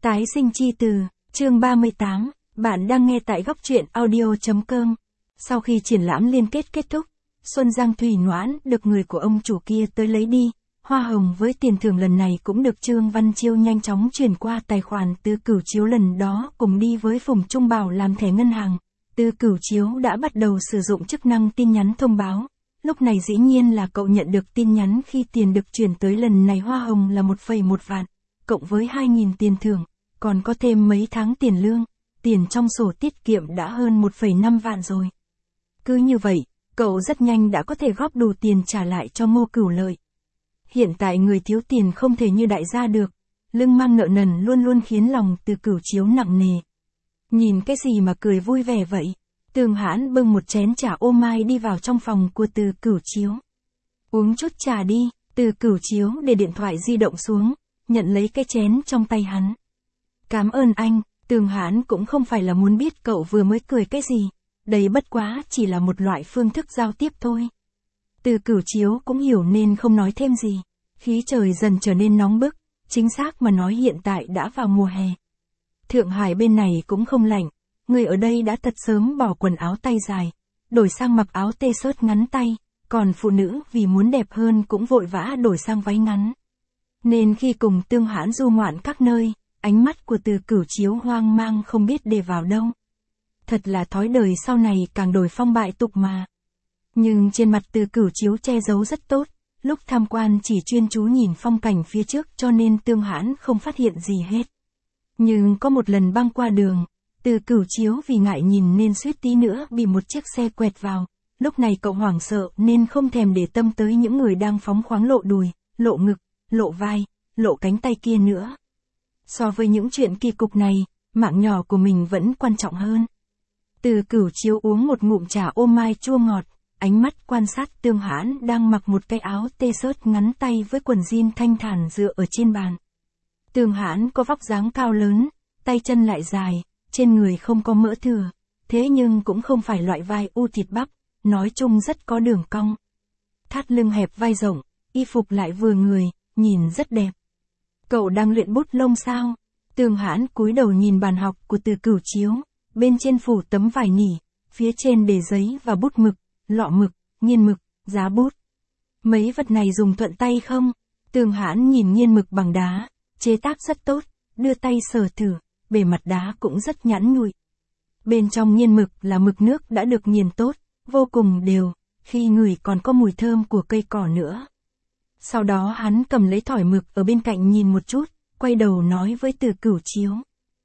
Tái sinh chi từ, chương 38, bạn đang nghe tại góc truyện audio.com. Sau khi triển lãm liên kết thúc, Xuân Giang Thủy Noãn được người của ông chủ kia tới lấy đi, hoa hồng với tiền thưởng lần này cũng được Trương Văn Chiêu nhanh chóng chuyển qua tài khoản Từ Cửu Chiếu lần đó cùng đi với Phùng Trung Bảo làm thẻ ngân hàng. Từ Cửu Chiếu đã bắt đầu sử dụng chức năng tin nhắn thông báo. Lúc này dĩ nhiên là cậu nhận được tin nhắn khi tiền được chuyển tới lần này hoa hồng là 1,1 vạn, cộng với 2.000 tiền thưởng, còn có thêm mấy tháng tiền lương, tiền trong sổ tiết kiệm đã hơn 1,5 vạn rồi. Cứ như vậy, cậu rất nhanh đã có thể góp đủ tiền trả lại cho Ngô Cửu Lợi. Hiện tại người thiếu tiền không thể như đại gia được, lưng mang nợ nần luôn luôn khiến lòng Từ Cửu Chiếu nặng nề. Nhìn cái gì mà cười vui vẻ vậy? Tường Hãn bưng một chén trà ô mai đi vào trong phòng của Từ Cửu Chiếu. Uống chút trà đi. Từ Cửu Chiếu để điện thoại di động xuống, nhận lấy cái chén trong tay hắn. Cảm ơn anh. Tường Hãn cũng không phải là muốn biết cậu vừa mới cười cái gì, đây bất quá chỉ là một loại phương thức giao tiếp thôi. Từ Cửu Chiếu cũng hiểu nên không nói thêm gì. Khí trời dần trở nên nóng bức, chính xác mà nói hiện tại đã vào mùa hè. Thượng Hải bên này cũng không lạnh, người ở đây đã thật sớm bỏ quần áo tay dài, đổi sang mặc áo t-shirt ngắn tay, còn phụ nữ vì muốn đẹp hơn cũng vội vã đổi sang váy ngắn. Nên khi cùng Tương Hãn du ngoạn các nơi, ánh mắt của Từ Cửu Chiếu hoang mang không biết để vào đâu. Thật là thói đời sau này càng đổi phong bại tục mà. Nhưng trên mặt Từ Cửu Chiếu che giấu rất tốt, lúc tham quan chỉ chuyên chú nhìn phong cảnh phía trước cho nên Tương Hãn không phát hiện gì hết. Nhưng có một lần băng qua đường, Từ Cửu Chiếu vì ngại nhìn nên suýt tí nữa bị một chiếc xe quẹt vào. Lúc này cậu hoảng sợ nên không thèm để tâm tới những người đang phóng khoáng lộ đùi, lộ ngực, lộ vai, lộ cánh tay kia nữa. So với những chuyện kỳ cục này, mạng nhỏ của mình vẫn quan trọng hơn. Từ Cửu Chiếu uống một ngụm trà ô mai chua ngọt, ánh mắt quan sát Tương Hãn đang mặc một cái áo t-shirt ngắn tay với quần jean thanh thản dựa ở trên bàn. Tương Hãn có vóc dáng cao lớn, tay chân lại dài, trên người không có mỡ thừa, thế nhưng cũng không phải loại vai u thịt bắp, nói chung rất có đường cong. Thắt lưng hẹp vai rộng, y phục lại vừa người, nhìn rất đẹp. Cậu đang luyện bút lông sao? Tương Hãn cúi đầu nhìn bàn học của Từ Cửu Chiếu, bên trên phủ tấm vải nỉ, phía trên để giấy và bút mực, lọ mực, nghiên mực, giá bút. Mấy vật này dùng thuận tay không? Tương Hãn nhìn nghiên mực bằng đá, chế tác rất tốt, đưa tay sờ thử, bề mặt đá cũng rất nhẵn nhụi. Bên trong nghiên mực là mực nước đã được nghiền tốt, vô cùng đều, khi ngửi còn có mùi thơm của cây cỏ nữa. Sau đó hắn cầm lấy thỏi mực ở bên cạnh nhìn một chút, quay đầu nói với Từ Cửu Chiếu.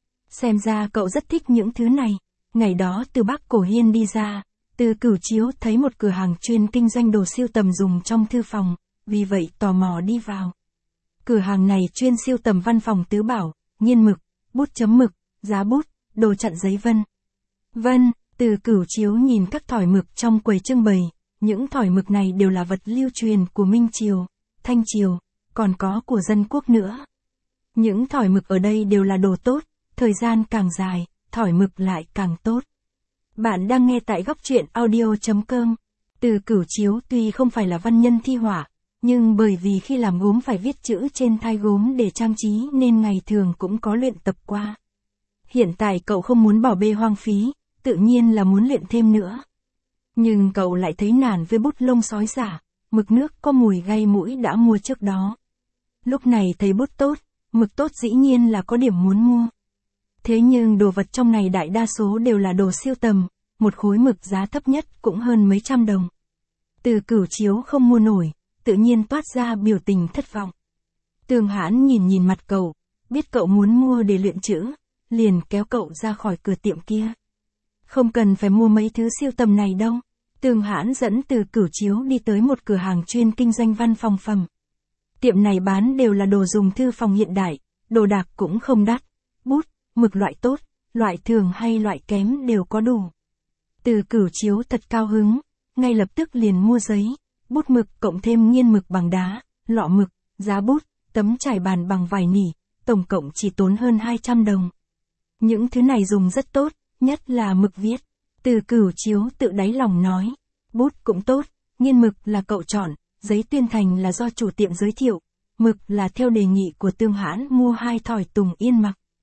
Xem ra cậu rất thích những thứ này. Ngày đó từ Bắc Cổ Hiên đi ra, Từ Cửu Chiếu thấy một cửa hàng chuyên kinh doanh đồ sưu tầm dùng trong thư phòng, vì vậy tò mò đi vào. Cửa hàng này chuyên sưu tầm văn phòng tứ bảo, nghiên mực, bút chấm mực, giá bút, đồ chặn giấy vân. Từ Cửu Chiếu nhìn các thỏi mực trong quầy trưng bày, những thỏi mực này đều là vật lưu truyền của Minh Triều, Thanh Triều, còn có của dân quốc nữa. Những thỏi mực ở đây đều là đồ tốt, thời gian càng dài, thỏi mực lại càng tốt. Bạn đang nghe tại góc truyện audio.com. Từ Cửu Chiếu tuy không phải là văn nhân thi họa, nhưng bởi vì khi làm gốm phải viết chữ trên thai gốm để trang trí nên ngày thường cũng có luyện tập qua. Hiện tại cậu không muốn bỏ bê hoang phí, tự nhiên là muốn luyện thêm nữa. Nhưng cậu lại thấy nản với bút lông sói giả, mực nước có mùi gây mũi đã mua trước đó. Lúc này thấy bút tốt, mực tốt dĩ nhiên là có điểm muốn mua. Thế nhưng đồ vật trong này đại đa số đều là đồ siêu tầm, một khối mực giá thấp nhất cũng hơn mấy trăm đồng. Từ Cửu Chiếu không mua nổi, tự nhiên toát ra biểu tình thất vọng. Tương Hãn nhìn mặt cậu, biết cậu muốn mua để luyện chữ, liền kéo cậu ra khỏi cửa tiệm kia. Không cần phải mua mấy thứ siêu tầm này đâu. Tương Hãn dẫn Từ Cửu Chiếu đi tới một cửa hàng chuyên kinh doanh văn phòng phẩm. Tiệm này bán đều là đồ dùng thư phòng hiện đại, đồ đạc cũng không đắt, bút, mực loại tốt, loại thường hay loại kém đều có đủ. Từ Cửu Chiếu thật cao hứng, ngay lập tức liền mua giấy, bút mực cộng thêm nghiên mực bằng đá, lọ mực, giá bút, tấm trải bàn bằng vải nỉ, tổng cộng chỉ tốn hơn 200 đồng. Những thứ này dùng rất tốt, nhất là mực viết. Từ Cửu Chiếu tự đáy lòng nói, bút cũng tốt, nghiên mực là cậu chọn, giấy tuyên thành là do chủ tiệm giới thiệu, mực là theo đề nghị của Tương Hãn mua 2 thỏi Tùng Yên mặc.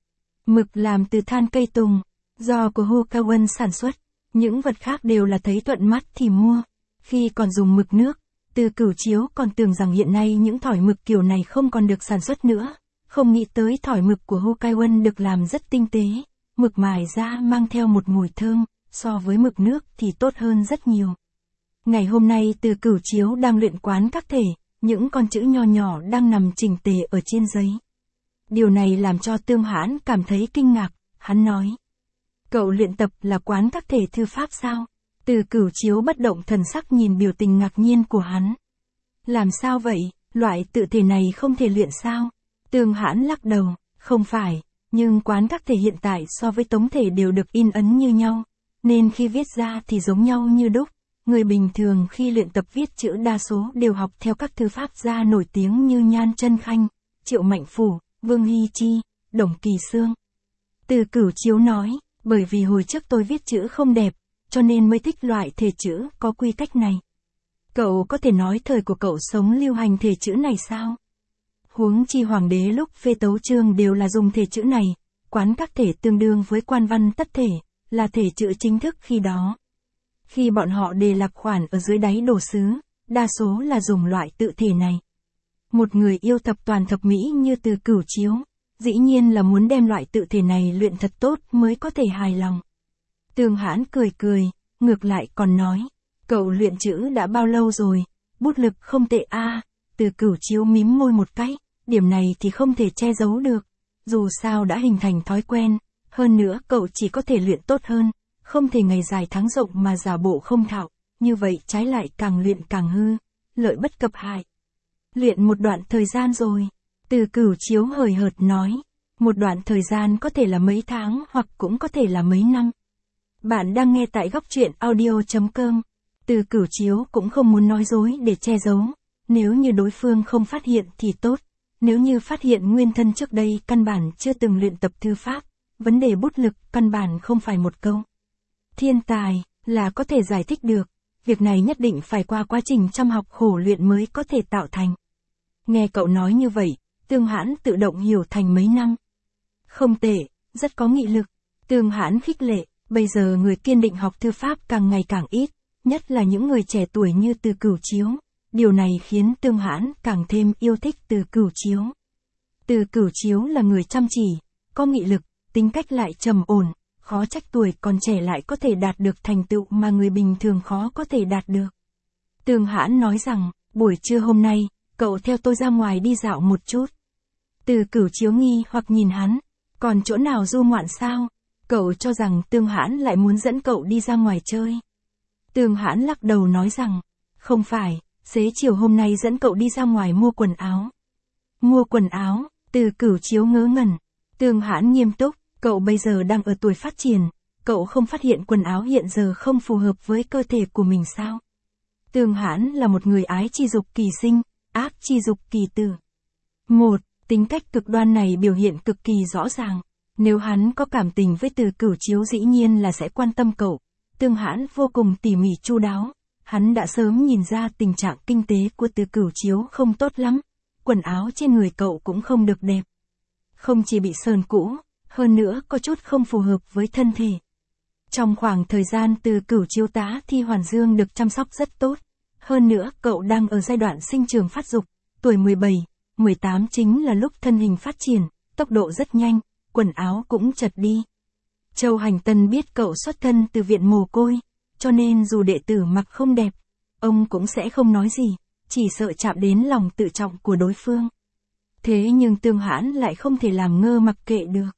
Mực làm từ than cây tùng, do của Hukawan sản xuất, những vật khác đều là thấy thuận mắt thì mua. Khi còn dùng mực nước, Từ Cửu Chiếu còn tưởng rằng hiện nay những thỏi mực kiểu này không còn được sản xuất nữa, không nghĩ tới thỏi mực của Hukawan được làm rất tinh tế, mực mài ra mang theo một mùi thơm, so với mực nước thì tốt hơn rất nhiều. Ngày hôm nay Từ Cửu Chiếu đang luyện quán các thể, những con chữ nho nhỏ đang nằm chỉnh tề ở trên giấy. Điều này làm cho Tương Hãn cảm thấy kinh ngạc, hắn nói. Cậu luyện tập là quán các thể thư pháp sao? Từ Cửu Chiếu bất động thần sắc nhìn biểu tình ngạc nhiên của hắn. Làm sao vậy, loại tự thể này không thể luyện sao? Tương Hãn lắc đầu, không phải, nhưng quán các thể hiện tại so với tống thể đều được in ấn như nhau, nên khi viết ra thì giống nhau như đúc. Người bình thường khi luyện tập viết chữ đa số đều học theo các thư pháp gia nổi tiếng như Nhan Chân Khanh, Triệu Mạnh Phủ, Vương Hy Chi, Đồng Kỳ Sương. Từ Cửu Chiếu nói, bởi vì hồi trước tôi viết chữ không đẹp, cho nên mới thích loại thể chữ có quy cách này. Cậu có thể nói thời của cậu sống lưu hành thể chữ này sao? Huống chi hoàng đế lúc phê tấu chương đều là dùng thể chữ này, quán các thể tương đương với quan văn tất thể, là thể chữ chính thức khi đó. Khi bọn họ đề lạc khoản ở dưới đáy đồ sứ, đa số là dùng loại tự thể này. Một người yêu thập toàn thập mỹ như Từ Cửu Chiếu, dĩ nhiên là muốn đem loại tự thể này luyện thật tốt mới có thể hài lòng. Tương Hãn cười cười, ngược lại còn nói, cậu luyện chữ đã bao lâu rồi, bút lực không tệ a. Từ Cửu Chiếu mím môi một cái, điểm này thì không thể che giấu được, dù sao đã hình thành thói quen, hơn nữa cậu chỉ có thể luyện tốt hơn, không thể ngày dài tháng rộng mà giả bộ không thạo, như vậy trái lại càng luyện càng hư, lợi bất cập hại. Luyện một đoạn thời gian rồi, Từ Cửu Chiếu hời hợt nói, một đoạn thời gian có thể là mấy tháng hoặc cũng có thể là mấy năm. Bạn đang nghe tại góc truyện audio.com. Từ Cửu Chiếu cũng không muốn nói dối để che giấu, nếu như đối phương không phát hiện thì tốt, nếu như phát hiện nguyên thân trước đây căn bản chưa từng luyện tập thư pháp, vấn đề bút lực căn bản không phải một câu. Thiên tài là có thể giải thích được, việc này nhất định phải qua quá trình chăm học khổ luyện mới có thể tạo thành. Nghe cậu nói như vậy, Tương Hãn tự động hiểu thành mấy năm. Không tệ, rất có nghị lực. Tương Hãn khích lệ, bây giờ người kiên định học thư pháp càng ngày càng ít, nhất là những người trẻ tuổi như Từ Cửu Chiếu. Điều này khiến Tương Hãn càng thêm yêu thích Từ Cửu Chiếu. Từ Cửu Chiếu là người chăm chỉ, có nghị lực, tính cách lại trầm ổn, khó trách tuổi còn trẻ lại có thể đạt được thành tựu mà người bình thường khó có thể đạt được. Tương Hãn nói rằng, buổi trưa hôm nay, cậu theo tôi ra ngoài đi dạo một chút. Từ Cửu Chiếu nghi hoặc nhìn hắn, còn chỗ nào du ngoạn sao? Cậu cho rằng Tương Hãn lại muốn dẫn cậu đi ra ngoài chơi. Tương Hãn lắc đầu nói rằng, không phải, xế chiều hôm nay dẫn cậu đi ra ngoài mua quần áo. Mua quần áo, Từ Cửu Chiếu ngớ ngẩn. Tương Hãn nghiêm túc, cậu bây giờ đang ở tuổi phát triển, cậu không phát hiện quần áo hiện giờ không phù hợp với cơ thể của mình sao? Tương Hãn là một người ái chi dục kỳ sinh, ác chi dục kỳ tử. Một, tính cách cực đoan này biểu hiện cực kỳ rõ ràng. Nếu hắn có cảm tình với Từ Cửu Chiếu dĩ nhiên là sẽ quan tâm cậu. Tương Hãn vô cùng tỉ mỉ chu đáo. Hắn đã sớm nhìn ra tình trạng kinh tế của Từ Cửu Chiếu không tốt lắm. Quần áo trên người cậu cũng không được đẹp. Không chỉ bị sờn cũ, hơn nữa có chút không phù hợp với thân thể. Trong khoảng thời gian Từ Cửu Chiếu tá thi hoàn dương được chăm sóc rất tốt. Hơn nữa cậu đang ở giai đoạn sinh trưởng phát dục, tuổi 17, 18 chính là lúc thân hình phát triển, tốc độ rất nhanh, quần áo cũng chật đi. Châu Hành Tân biết cậu xuất thân từ viện mồ côi, cho nên dù đệ tử mặc không đẹp, ông cũng sẽ không nói gì, chỉ sợ chạm đến lòng tự trọng của đối phương. Thế nhưng Tương Hãn lại không thể làm ngơ mặc kệ được.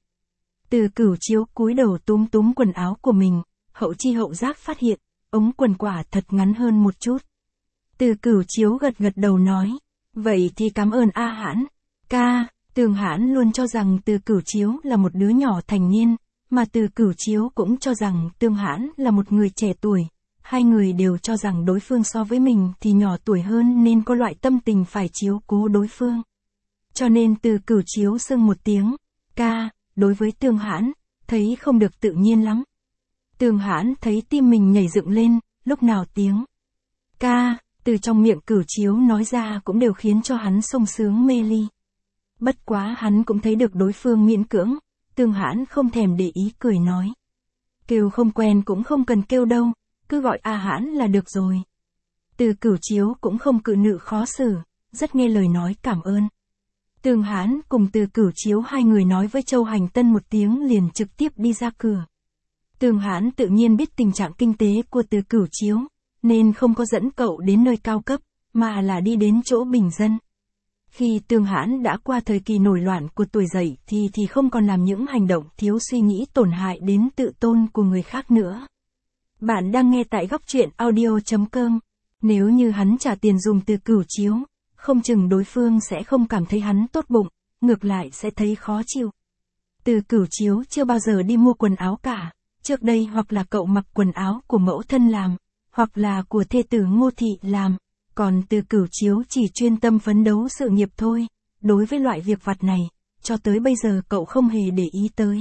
Từ Cửu Chiếu cúi đầu túm túm quần áo của mình, hậu chi hậu giác phát hiện, ống quần quả thật ngắn hơn một chút. Từ Cửu Chiếu gật gật đầu nói, vậy thì cảm ơn A Hãn. Ca, Tương Hãn luôn cho rằng Từ Cửu Chiếu là một đứa nhỏ thành niên, mà Từ Cửu Chiếu cũng cho rằng Tương Hãn là một người trẻ tuổi. Hai người đều cho rằng đối phương so với mình thì nhỏ tuổi hơn nên có loại tâm tình phải chiếu cố đối phương. Cho nên Từ Cửu Chiếu xưng một tiếng, ca, đối với Tương Hãn, thấy không được tự nhiên lắm. Tương Hãn thấy tim mình nhảy dựng lên, lúc nào tiếng ca, từ trong miệng Cửu Chiếu nói ra cũng đều khiến cho hắn sung sướng mê ly. Bất quá hắn cũng thấy được đối phương miễn cưỡng, Tương Hãn không thèm để ý cười nói. Kêu không quen cũng không cần kêu đâu, cứ gọi A Hãn là được rồi. Từ Cửu Chiếu cũng không cự nữ khó xử, rất nghe lời nói cảm ơn. Tương Hãn cùng Từ Cửu Chiếu hai người nói với Châu Hành Tân một tiếng liền trực tiếp đi ra cửa. Tương Hãn tự nhiên biết tình trạng kinh tế của Từ Cửu Chiếu, nên không có dẫn cậu đến nơi cao cấp, mà là đi đến chỗ bình dân. Khi Tương Hãn đã qua thời kỳ nổi loạn của tuổi dậy thì không còn làm những hành động thiếu suy nghĩ tổn hại đến tự tôn của người khác nữa. Bạn đang nghe tại góc truyện audio.com. Nếu như hắn trả tiền dùng Từ Cửu Chiếu, không chừng đối phương sẽ không cảm thấy hắn tốt bụng, ngược lại sẽ thấy khó chịu. Từ Cửu Chiếu chưa bao giờ đi mua quần áo cả, trước đây hoặc là cậu mặc quần áo của mẫu thân làm, hoặc là của thê tử Ngô Thị làm, còn Từ Cửu Chiếu chỉ chuyên tâm phấn đấu sự nghiệp thôi, đối với loại việc vặt này, cho tới bây giờ cậu không hề để ý tới.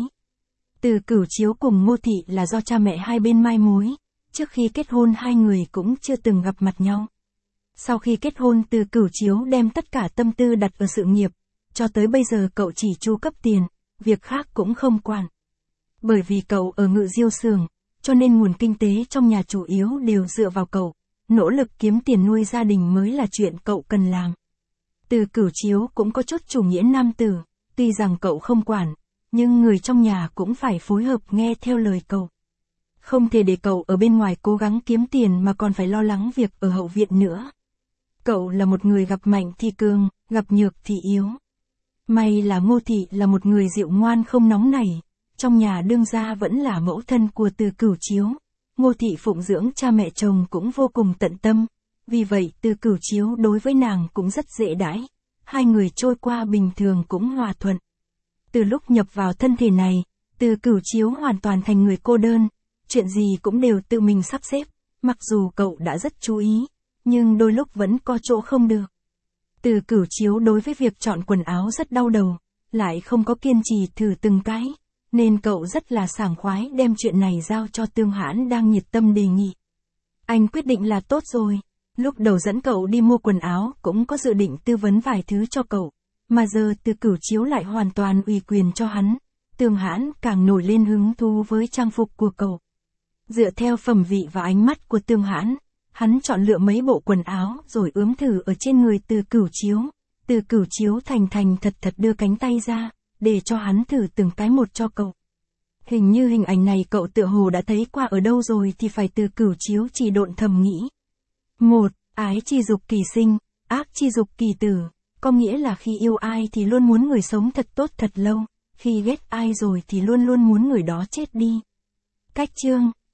Từ Cửu Chiếu cùng Ngô Thị là do cha mẹ hai bên mai mối, trước khi kết hôn hai người cũng chưa từng gặp mặt nhau. Sau khi kết hôn Từ Cửu Chiếu đem tất cả tâm tư đặt ở sự nghiệp, cho tới bây giờ cậu chỉ chu cấp tiền, việc khác cũng không quản. Bởi vì cậu ở Ngự Diêu xưởng, cho nên nguồn kinh tế trong nhà chủ yếu đều dựa vào cậu, nỗ lực kiếm tiền nuôi gia đình mới là chuyện cậu cần làm. Từ Cửu Chiếu cũng có chút chủ nghĩa nam tử, tuy rằng cậu không quản, nhưng người trong nhà cũng phải phối hợp nghe theo lời cậu. Không thể để cậu ở bên ngoài cố gắng kiếm tiền mà còn phải lo lắng việc ở hậu viện nữa. Cậu là một người gặp mạnh thì cường, gặp nhược thì yếu. May là Ngô Thị là một người dịu ngoan không nóng nảy, trong nhà đương gia vẫn là mẫu thân của Từ Cửu Chiếu. Ngô Thị phụng dưỡng cha mẹ chồng cũng vô cùng tận tâm, vì vậy Từ Cửu Chiếu đối với nàng cũng rất dễ đãi, hai người trôi qua bình thường cũng hòa thuận. Từ lúc nhập vào thân thể này, Từ Cửu Chiếu hoàn toàn thành người cô đơn, chuyện gì cũng đều tự mình sắp xếp, mặc dù cậu đã rất chú ý, nhưng đôi lúc vẫn có chỗ không được. Từ Cửu Chiếu đối với việc chọn quần áo rất đau đầu, lại không có kiên trì thử từng cái, nên cậu rất là sảng khoái đem chuyện này giao cho Tương Hãn đang nhiệt tâm đề nghị. Anh quyết định là tốt rồi, lúc đầu dẫn cậu đi mua quần áo cũng có dự định tư vấn vài thứ cho cậu, mà giờ Từ Cửu Chiếu lại hoàn toàn ủy quyền cho hắn, Tương Hãn càng nổi lên hứng thú với trang phục của cậu. Dựa theo phẩm vị và ánh mắt của Tương Hãn, hắn chọn lựa mấy bộ quần áo rồi ướm thử ở trên người Từ Cửu Chiếu. Từ Cửu Chiếu thành thật đưa cánh tay ra, để cho hắn thử từng cái một cho cậu. Hình như hình ảnh này cậu tựa hồ đã thấy qua ở đâu rồi thì phải. Từ Cửu Chiếu chỉ độn thầm nghĩ. 1. Ái chi dục kỳ sinh, ác chi dục kỳ tử, có nghĩa là khi yêu ai thì luôn muốn người sống thật tốt thật lâu, khi ghét ai rồi thì luôn luôn muốn người đó chết đi. Cách chương